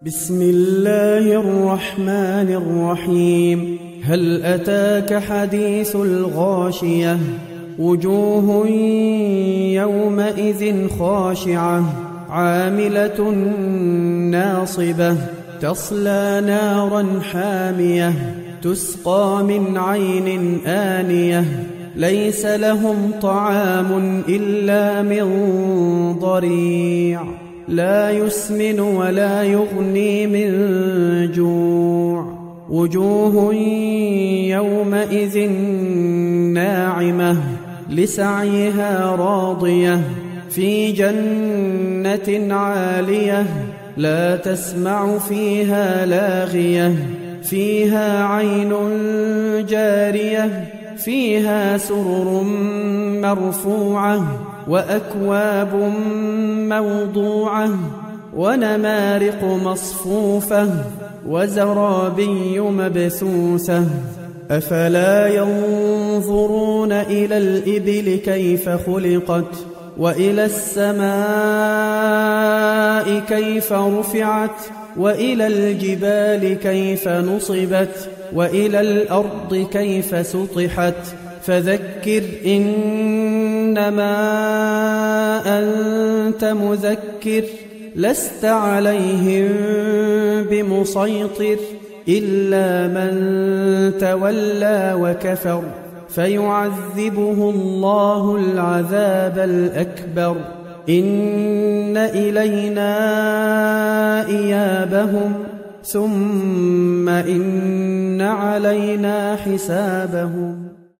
بسم الله الرحمن الرحيم. هل أتاك حديث الغاشية؟ وجوه يومئذ خاشعة عاملة ناصبة تصلى نارا حامية تسقى من عين آنية ليس لهم طعام إلا من ضريع لا يسمن ولا يغني من جوع. وجوه يومئذ ناعمة لسعيها راضية في جنة عالية لا تسمع فيها لاغية فيها عين جارية فيها سرر مرفوعة وأكواب موضوعة ونمارق مصفوفة وزرابي مبثوثة. أفلا ينظرون إلى الإبل كيف خلقت وإلى السماء كيف رفعت وإلى الجبال كيف نصبت وإلى الأرض كيف سطحت. فذكر إنما أنت مذكر لست عليهم بمسيطر إلا من تولى وكفر فيعذبه الله العذاب الأكبر. إن إلينا إيابهم ثم إن علينا حسابهم.